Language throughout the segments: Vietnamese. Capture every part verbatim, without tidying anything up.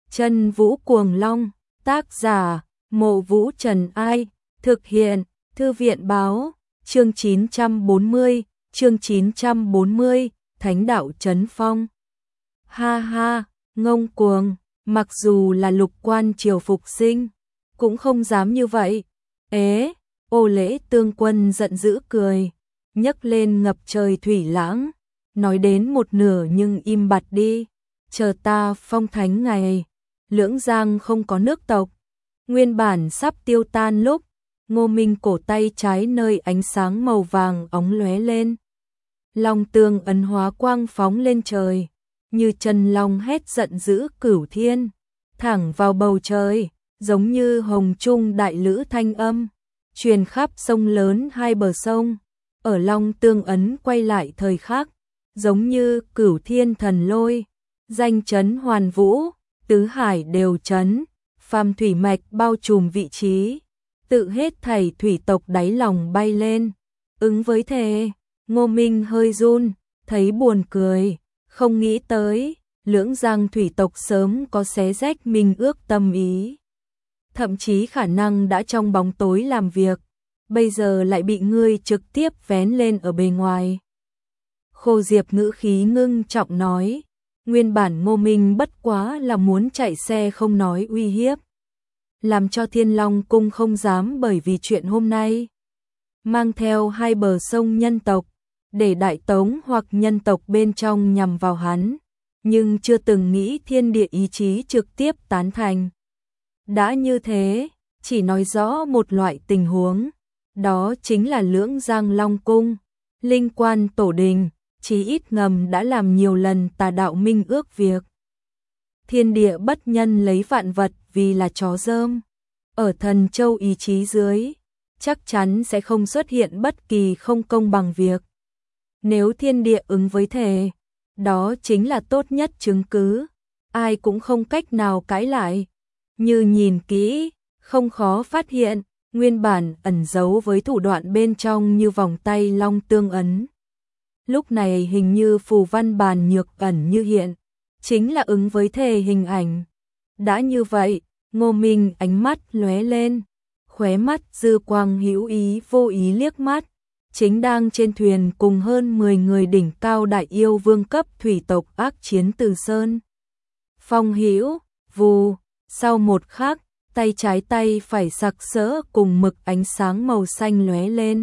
Chân Vũ Cuồng Long, tác giả, Mộ Vũ Trần Ai, thực hiện, Thư viện báo, chương chín trăm bốn mươi, chương chín trăm bốn mươi, Thánh đạo Trấn Phong. Ha ha, ngông cuồng, mặc dù là Lục Quan Triều phục sinh, cũng không dám như vậy. Ế, Ô Lễ Tương Quân giận dữ cười, nhấc lên ngập trời thủy lãng, nói đến một nửa nhưng im bặt đi, chờ ta phong thánh ngày, Lưỡng Giang không có nước tộc, nguyên bản sắp tiêu tan lúc, Ngô Minh cổ tay trái nơi ánh sáng màu vàng óng lóe lên. Long tương ấn hóa quang phóng lên trời, như chân long hét giận dữ cửu thiên, thẳng vào bầu trời, giống như hồng trung đại lữ thanh âm, truyền khắp sông lớn hai bờ sông. Ở Long tương ấn quay lại thời khắc, giống như cửu thiên thần lôi, danh chấn hoàn vũ, tứ hải đều chấn, phàm thủy mạch bao trùm vị trí, tự hết thảy thủy tộc đáy lòng bay lên. Ứng với thế, Ngô Minh hơi run, thấy buồn cười, không nghĩ tới, Lưỡng Giang thủy tộc sớm có xé rách minh ước tâm ý. Thậm chí khả năng đã trong bóng tối làm việc, bây giờ lại bị ngươi trực tiếp vén lên ở bề ngoài. Khô Diệp ngữ khí ngưng trọng nói, nguyên bản Ngô Minh bất quá là muốn chạy xe không nói uy hiếp, làm cho Thiên Long Cung không dám bởi vì chuyện hôm nay. Mang theo hai bờ sông nhân tộc, để đại tống hoặc nhân tộc bên trong nhằm vào hắn, nhưng chưa từng nghĩ thiên địa ý chí trực tiếp tán thành. Đã như thế, chỉ nói rõ một loại tình huống, đó chính là Lưỡng Giang Long Cung, Linh Quan Tổ Đình, chí ít ngầm đã làm nhiều lần tà đạo minh ước việc. Thiên địa bất nhân lấy vạn vật vì là chó dơm, ở Thần Châu ý chí dưới, chắc chắn sẽ không xuất hiện bất kỳ không công bằng việc. Nếu thiên địa ứng với thể, đó chính là tốt nhất chứng cứ, ai cũng không cách nào cãi lại. Như nhìn kỹ, không khó phát hiện, nguyên bản ẩn giấu với thủ đoạn bên trong như vòng tay long tương ấn. Lúc này hình như phù văn bàn nhược ẩn như hiện, chính là ứng với thể hình ảnh. Đã như vậy, Ngô Minh ánh mắt lóe lên, khóe mắt dư quang hữu ý vô ý liếc mắt, chính đang trên thuyền cùng hơn mười người đỉnh cao đại yêu vương cấp thủy tộc ác chiến Từ Sơn. Phong hữu, vù, sau một khắc, tay trái tay phải sặc sỡ cùng mực ánh sáng màu xanh lóe lên.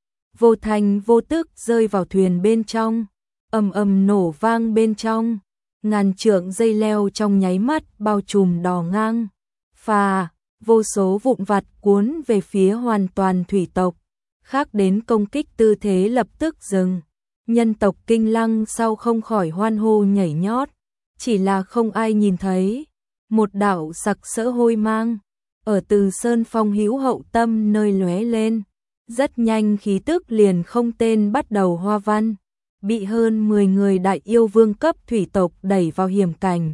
Vô thành vô tức rơi vào thuyền bên trong, ầm ầm nổ vang bên trong, ngàn trượng dây leo trong nháy mắt bao trùm đò ngang. Phà, vô số vụn vặt cuốn về phía hoàn toàn thủy tộc, khác đến công kích tư thế lập tức dừng. Nhân tộc Kinh Lăng sau không khỏi hoan hô nhảy nhót, chỉ là không ai nhìn thấy. Một đạo sặc sỡ hôi mang, ở Từ Sơn Phong hữu hậu tâm nơi lóe lên, rất nhanh khí tức liền không tên bắt đầu hoa văn, bị hơn mười người đại yêu vương cấp thủy tộc đẩy vào hiểm cảnh.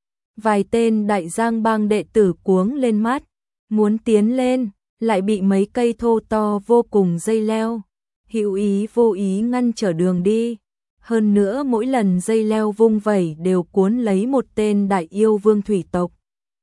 Vài tên đại giang bang đệ tử cuống lên mắt, muốn tiến lên, lại bị mấy cây thô to vô cùng dây leo, hữu ý vô ý ngăn trở đường đi. Hơn nữa mỗi lần dây leo vung vẩy đều cuốn lấy một tên đại yêu vương thủy tộc.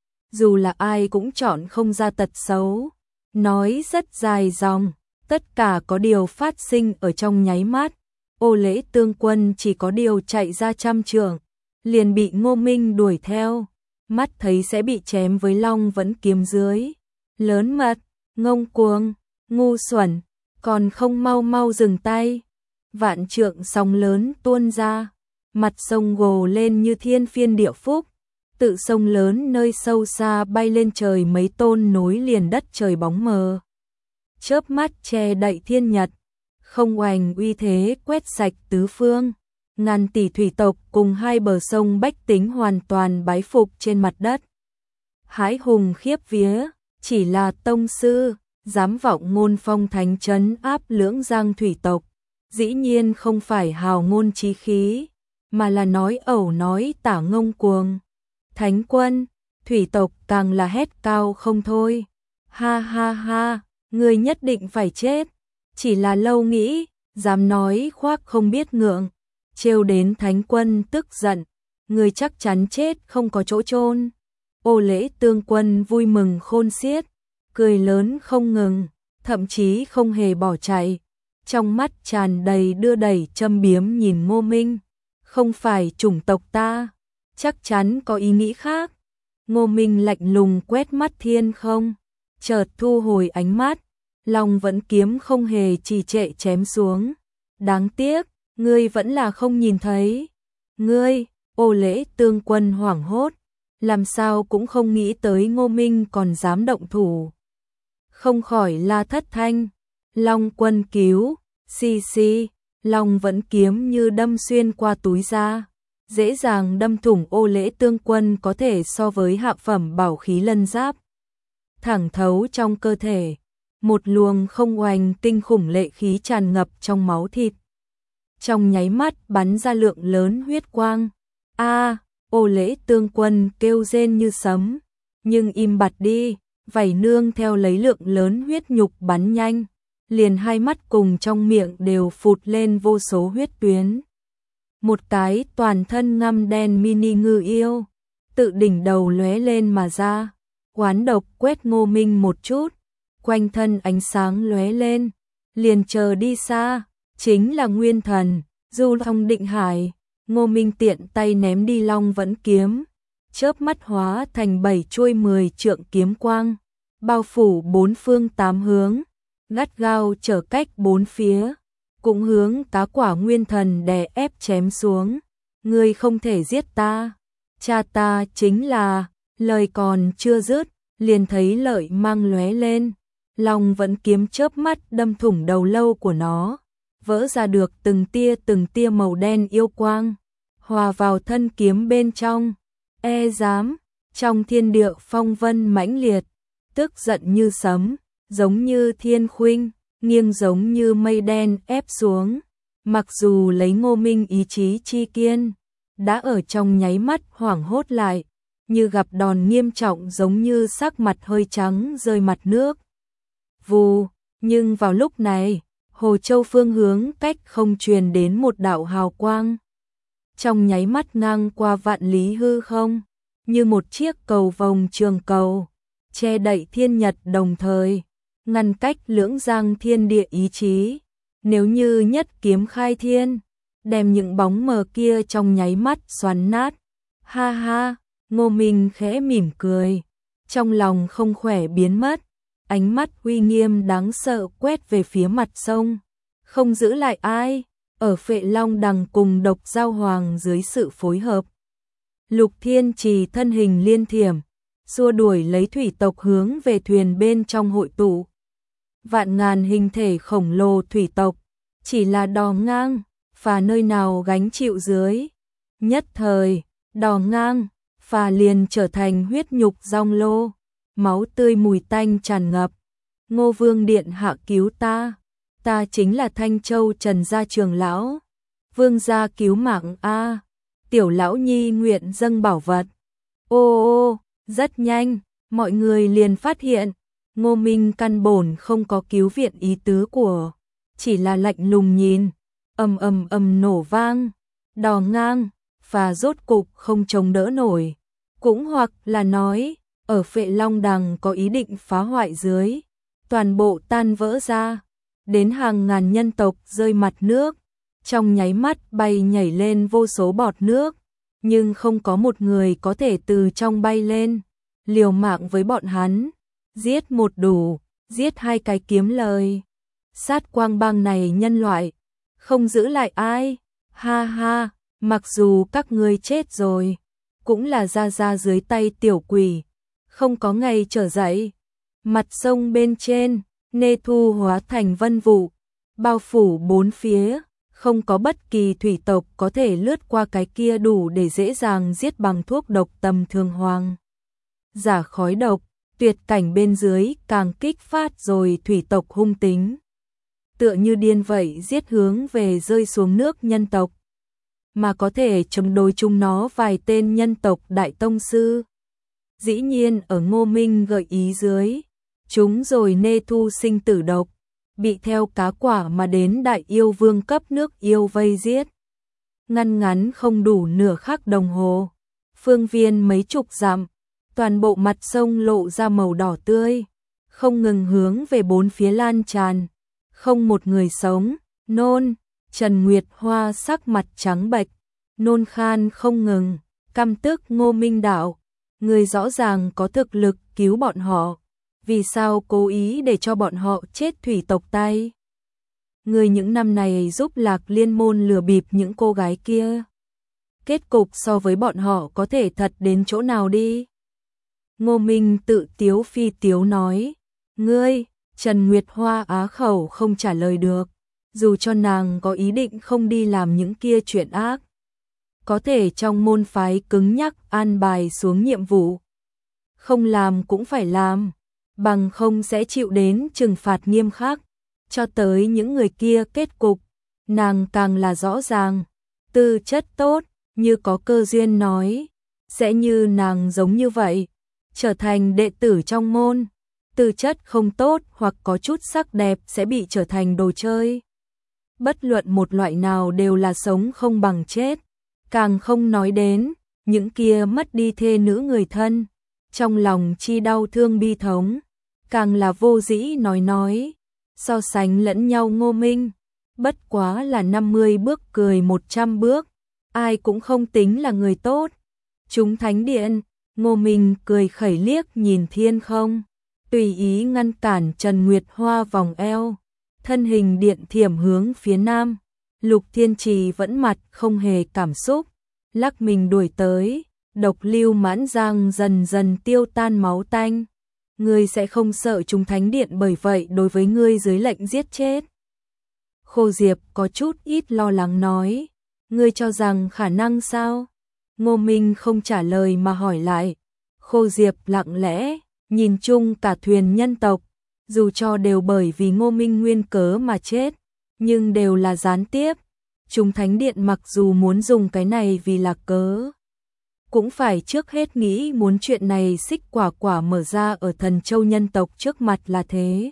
Dù là ai cũng chọn không ra tật xấu, nói rất dài dòng, tất cả có điều phát sinh ở trong nháy mắt. Ô Lễ Tương Quân chỉ có điều chạy ra trăm trượng, liền bị Ngô Minh đuổi theo, mắt thấy sẽ bị chém với long vẫn kiếm dưới. Lớn mật, ngông cuồng, ngu xuẩn, còn không mau mau dừng tay. Vạn trượng sóng lớn tuôn ra, mặt sông gồ lên như thiên phiên địa phúc, tự sông lớn nơi sâu xa bay lên trời mấy tôn nối liền đất trời bóng mờ. Chớp mắt che đậy thiên nhật, không oành uy thế quét sạch tứ phương, ngàn tỷ thủy tộc cùng hai bờ sông bách tính hoàn toàn bái phục trên mặt đất. Hãi hùng khiếp vía, chỉ là tông sư, dám vọng ngôn phong thánh trấn áp Lưỡng Giang thủy tộc. Dĩ nhiên không phải hào ngôn chí khí, mà là nói ẩu nói tả ngông cuồng. Thánh quân, thủy tộc càng là hét cao không thôi. Ha ha ha, người nhất định phải chết. Chỉ là lâu nghĩ, dám nói khoác không biết ngượng. Trêu đến thánh quân tức giận, người chắc chắn chết không có chỗ chôn. Ô Lễ Tương Quân vui mừng khôn xiết, cười lớn không ngừng, thậm chí không hề bỏ chạy. Trong mắt tràn đầy đưa đẩy châm biếm nhìn Ngô Minh. Không phải chủng tộc ta, chắc chắn có ý nghĩ khác. Ngô Minh lạnh lùng quét mắt Thiên Không, chợt thu hồi ánh mắt, Long Vẫn Kiếm không hề trì trệ chém xuống. Đáng tiếc, ngươi vẫn là không nhìn thấy. Ngươi, Ô Lễ Tương Quân hoảng hốt, làm sao cũng không nghĩ tới Ngô Minh còn dám động thủ. Không khỏi la thất thanh, Long Quân cứu, xì xì, Long Vẫn Kiếm như đâm xuyên qua túi da, dễ dàng đâm thủng Ô Lễ Tương Quân có thể so với hạ phẩm bảo khí lân giáp. Thẳng thấu trong cơ thể, một luồng không oanh kinh khủng lệ khí tràn ngập trong máu thịt. Trong nháy mắt bắn ra lượng lớn huyết quang. A, Ô Lễ Tương Quân kêu rên như sấm, nhưng im bặt đi, vảy nương theo lấy lượng lớn huyết nhục bắn nhanh, liền hai mắt cùng trong miệng đều phụt lên vô số huyết tuyến. Một cái toàn thân ngăm đen mini ngư yêu, tự đỉnh đầu lóe lên mà ra, oán độc quét Ngô Minh một chút, quanh thân ánh sáng lóe lên, liền chờ đi xa, chính là Nguyên Thần, Du Long Định Hải. Ngô Minh tiện tay ném đi Long Vẫn Kiếm, chớp mắt hóa thành bảy chuôi mười trượng kiếm quang, bao phủ bốn phương tám hướng, gắt gao trở cách bốn phía, cũng hướng Cá Quả Nguyên Thần đè ép chém xuống. Ngươi không thể giết ta, cha ta chính là, lời còn chưa dứt, liền thấy lợi mang lóe lên, Long Vẫn Kiếm chớp mắt đâm thủng đầu lâu của nó, vỡ ra được từng tia từng tia màu đen yêu quang, hòa vào thân kiếm bên trong. E dám, trong thiên địa phong vân mãnh liệt, tức giận như sấm, giống như thiên khuynh, nghiêng giống như mây đen ép xuống. Mặc dù lấy Ngô Minh ý chí chi kiên, đã ở trong nháy mắt hoảng hốt lại, như gặp đòn nghiêm trọng giống như sắc mặt hơi trắng rơi mặt nước. Vù, nhưng vào lúc này, Hồ Châu phương hướng cách không truyền đến một đạo hào quang. Trong nháy mắt ngang qua vạn lý hư không, như một chiếc cầu vồng trường cầu, che đậy thiên nhật đồng thời, ngăn cách lưỡng giang thiên địa ý chí. Nếu như nhất kiếm khai thiên, đem những bóng mờ kia trong nháy mắt xoắn nát. Ha ha, Ngô Minh khẽ mỉm cười, trong lòng không khỏe biến mất, ánh mắt uy nghiêm đáng sợ quét về phía mặt sông, không giữ lại ai. Ở Phệ Long Đằng cùng Độc Giao Hoàng dưới sự phối hợp, Lục Thiên Trì thân hình liên thiểm, xua đuổi lấy thủy tộc hướng về thuyền bên trong hội tụ. Vạn ngàn hình thể khổng lồ thủy tộc, chỉ là đò ngang, phà nơi nào gánh chịu dưới. Nhất thời, đò ngang, phà liền trở thành huyết nhục rong lô, máu tươi mùi tanh tràn ngập. Ngô Vương điện hạ cứu ta. Ta chính là Thanh Châu Trần gia trường lão, Vương gia cứu mạng a, tiểu lão nhi nguyện dâng bảo vật. Ô ô, rất nhanh, mọi người liền phát hiện, Ngô Minh căn bổn không có cứu viện ý tứ của, chỉ là lạnh lùng nhìn, ầm ầm ầm nổ vang, đò ngang, phà rốt cục không chống đỡ nổi, cũng hoặc là nói, ở Phệ Long Đằng có ý định phá hoại dưới, toàn bộ tan vỡ ra. Đến hàng ngàn nhân tộc rơi mặt nước, trong nháy mắt bay nhảy lên vô số bọt nước, nhưng không có một người có thể từ trong bay lên, liều mạng với bọn hắn, giết một đủ, giết hai cái kiếm lời. Sát quang bang này nhân loại, không giữ lại ai, ha ha, mặc dù các ngươi chết rồi, cũng là ra ra dưới tay tiểu quỷ, không có ngày trở dậy. Mặt sông bên trên, Nê Thu hóa thành vân vụ, bao phủ bốn phía, không có bất kỳ thủy tộc có thể lướt qua cái kia đủ để dễ dàng giết bằng thuốc độc tầm thường hoàng. Giả khói độc, tuyệt cảnh bên dưới càng kích phát rồi thủy tộc hung tính. Tựa như điên vậy giết hướng về rơi xuống nước nhân tộc, mà có thể chống đối chung nó vài tên nhân tộc đại tông sư. Dĩ nhiên ở Ngô Minh gợi ý dưới, chúng rồi Nê Thu sinh tử độc, bị theo Cá Quả mà đến đại yêu vương cấp nước yêu vây giết. Ngăn ngắn không đủ nửa khắc đồng hồ, phương viên mấy chục dặm, toàn bộ mặt sông lộ ra màu đỏ tươi, không ngừng hướng về bốn phía lan tràn, không một người sống, nôn, Trần Nguyệt Hoa sắc mặt trắng bệch, nôn khan không ngừng, căm tức Ngô Minh Đạo, người rõ ràng có thực lực cứu bọn họ, vì sao cố ý để cho bọn họ chết thủy tộc tay? Người những năm này giúp Lạc Liên môn lừa bịp những cô gái kia. Kết cục so với bọn họ có thể thật đến chỗ nào đi? Ngô Minh tự tiếu phi tiếu nói, ngươi, Trần Nguyệt Hoa á khẩu không trả lời được, dù cho nàng có ý định không đi làm những kia chuyện ác. Có thể trong môn phái cứng nhắc an bài xuống nhiệm vụ. Không làm cũng phải làm, bằng không sẽ chịu đến trừng phạt nghiêm khắc. Cho tới những người kia kết cục, nàng càng là rõ ràng, tư chất tốt, như có cơ duyên nói, sẽ như nàng giống như vậy, trở thành đệ tử trong môn, tư chất không tốt hoặc có chút sắc đẹp sẽ bị trở thành đồ chơi. Bất luận một loại nào đều là sống không bằng chết, càng không nói đến, những kia mất đi thê nữ người thân, trong lòng chi đau thương bi thống, càng là vô dĩ nói nói. So sánh lẫn nhau Ngô Minh, bất quá là năm mươi bước cười một trăm bước, ai cũng không tính là người tốt. Chúng thánh điện, Ngô Minh cười khẩy liếc nhìn thiên không, tùy ý ngăn cản Trần Nguyệt Hoa vòng eo, thân hình điện thiểm hướng phía nam. Lục Thiên Trì vẫn mặt không hề cảm xúc, lắc mình đuổi tới, độc lưu mãn giang dần dần tiêu tan máu tanh. Ngươi sẽ không sợ chúng thánh điện bởi vậy đối với ngươi dưới lệnh giết chết. Khô Diệp có chút ít lo lắng nói, ngươi cho rằng khả năng sao? Ngô Minh không trả lời mà hỏi lại. Khô Diệp lặng lẽ, nhìn chung cả thuyền nhân tộc, dù cho đều bởi vì Ngô Minh nguyên cớ mà chết, nhưng đều là gián tiếp. Chúng thánh điện mặc dù muốn dùng cái này vì là cớ, cũng phải trước hết nghĩ muốn chuyện này xích quả quả mở ra ở Thần Châu nhân tộc trước mặt là thế.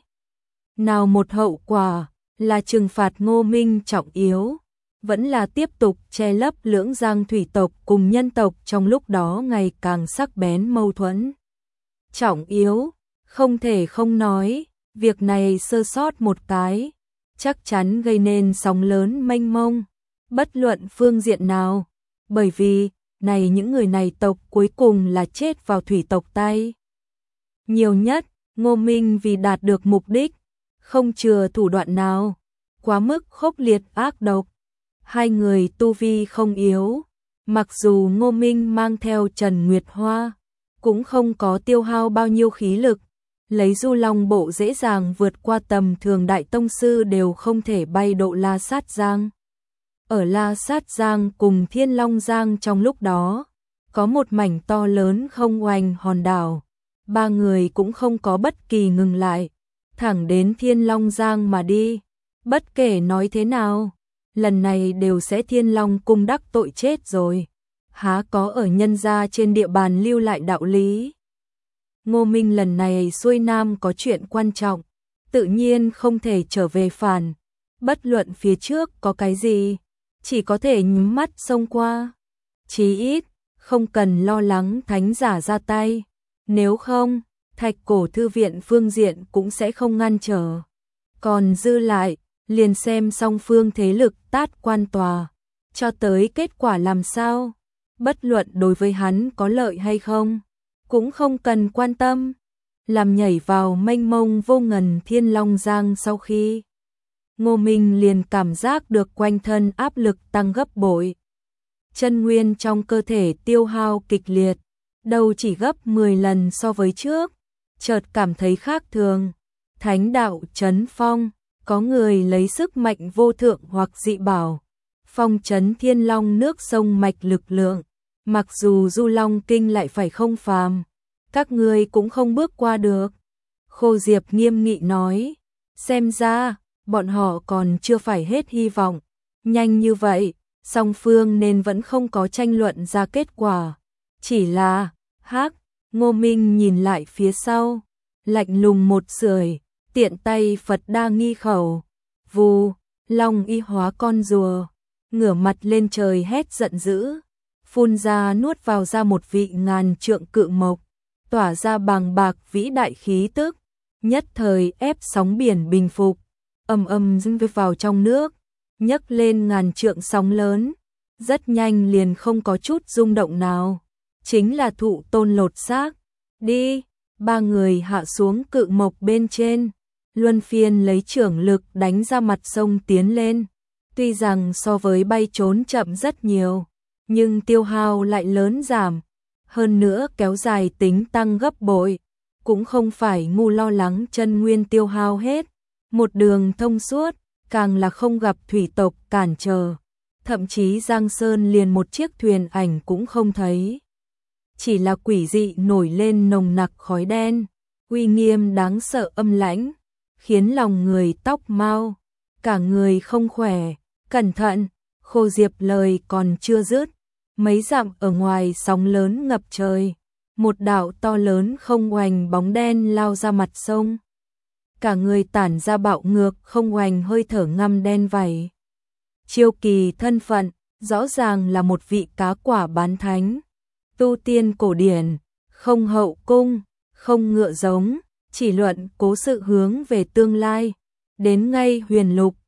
Nào một hậu quả là trừng phạt Ngô Minh trọng yếu, vẫn là tiếp tục che lấp lưỡng giang thủy tộc cùng nhân tộc trong lúc đó ngày càng sắc bén mâu thuẫn. Trọng yếu, không thể không nói, việc này sơ sót một cái, chắc chắn gây nên sóng lớn mênh mông, bất luận phương diện nào, bởi vì này những người này tộc cuối cùng là chết vào thủy tộc tay. Nhiều nhất, Ngô Minh vì đạt được mục đích, không chừa thủ đoạn nào, quá mức khốc liệt ác độc. Hai người tu vi không yếu, mặc dù Ngô Minh mang theo Trần Nguyệt Hoa, cũng không có tiêu hao bao nhiêu khí lực, lấy Du Long bộ dễ dàng vượt qua tầm thường đại tông sư đều không thể bay độ La Sát Giang. Ở La Sát Giang cùng Thiên Long Giang trong lúc đó, có một mảnh to lớn không oanh hòn đảo, ba người cũng không có bất kỳ ngừng lại, thẳng đến Thiên Long Giang mà đi. Bất kể nói thế nào, lần này đều sẽ Thiên Long cung đắc tội chết rồi, há có ở nhân gia trên địa bàn lưu lại đạo lý. Ngô Minh lần này xuôi nam có chuyện quan trọng, tự nhiên không thể trở về phản, bất luận phía trước có cái gì, chỉ có thể nhắm mắt xông qua. Chí ít, không cần lo lắng thánh giả ra tay, nếu không, Thạch Cổ thư viện phương diện cũng sẽ không ngăn trở. Còn dư lại, liền xem song phương thế lực tát quan tòa, cho tới kết quả làm sao, bất luận đối với hắn có lợi hay không, cũng không cần quan tâm. Làm nhảy vào mênh mông vô ngần Thiên Long Giang sau khi, Ngô Minh liền cảm giác được quanh thân áp lực tăng gấp bội. Chân nguyên trong cơ thể tiêu hao kịch liệt, đầu chỉ gấp mười lần so với trước, chợt cảm thấy khác thường. Thánh đạo chấn phong, có người lấy sức mạnh vô thượng hoặc dị bảo, phong chấn Thiên Long nước sông mạch lực lượng, mặc dù Du Long kinh lại phải không phàm, các ngươi cũng không bước qua được. Khô Diệp nghiêm nghị nói, xem ra, bọn họ còn chưa phải hết hy vọng, nhanh như vậy, song phương nên vẫn không có tranh luận ra kết quả. Chỉ là, hắc, Ngô Minh nhìn lại phía sau, lạnh lùng một sưởi, tiện tay Phật đa nghi khẩu, vù, long y hóa con rùa, ngửa mặt lên trời hét giận dữ, phun ra nuốt vào ra một vị ngàn trượng cự mộc, tỏa ra bàng bạc vĩ đại khí tức, nhất thời ép sóng biển bình phục, ầm ầm dâng vào trong nước, nhấc lên ngàn trượng sóng lớn, rất nhanh liền không có chút rung động nào, chính là thụ tôn lột xác. Đi, ba người hạ xuống cự mộc bên trên, luân phiên lấy trưởng lực đánh ra mặt sông tiến lên. Tuy rằng so với bay trốn chậm rất nhiều, nhưng tiêu hao lại lớn giảm, hơn nữa kéo dài tính tăng gấp bội, cũng không phải ngu lo lắng chân nguyên tiêu hao hết, một đường thông suốt, càng là không gặp thủy tộc cản trở, thậm chí Giang Sơn liền một chiếc thuyền ảnh cũng không thấy. Chỉ là quỷ dị nổi lên nồng nặc khói đen, uy nghiêm đáng sợ âm lãnh, khiến lòng người tóc mau, cả người không khỏe. Cẩn thận, Khô Diệp lời còn chưa dứt, mấy dặm ở ngoài sóng lớn ngập trời, một đạo to lớn không oành bóng đen lao ra mặt sông. Cả người tản ra bạo ngược không oành hơi thở ngăm đen vảy. Chiêu kỳ thân phận, rõ ràng là một vị cá quả bán thánh. Tu tiên cổ điển, không hậu cung, không ngựa giống, chỉ luận cố sự hướng về tương lai. Đến ngay huyền lục,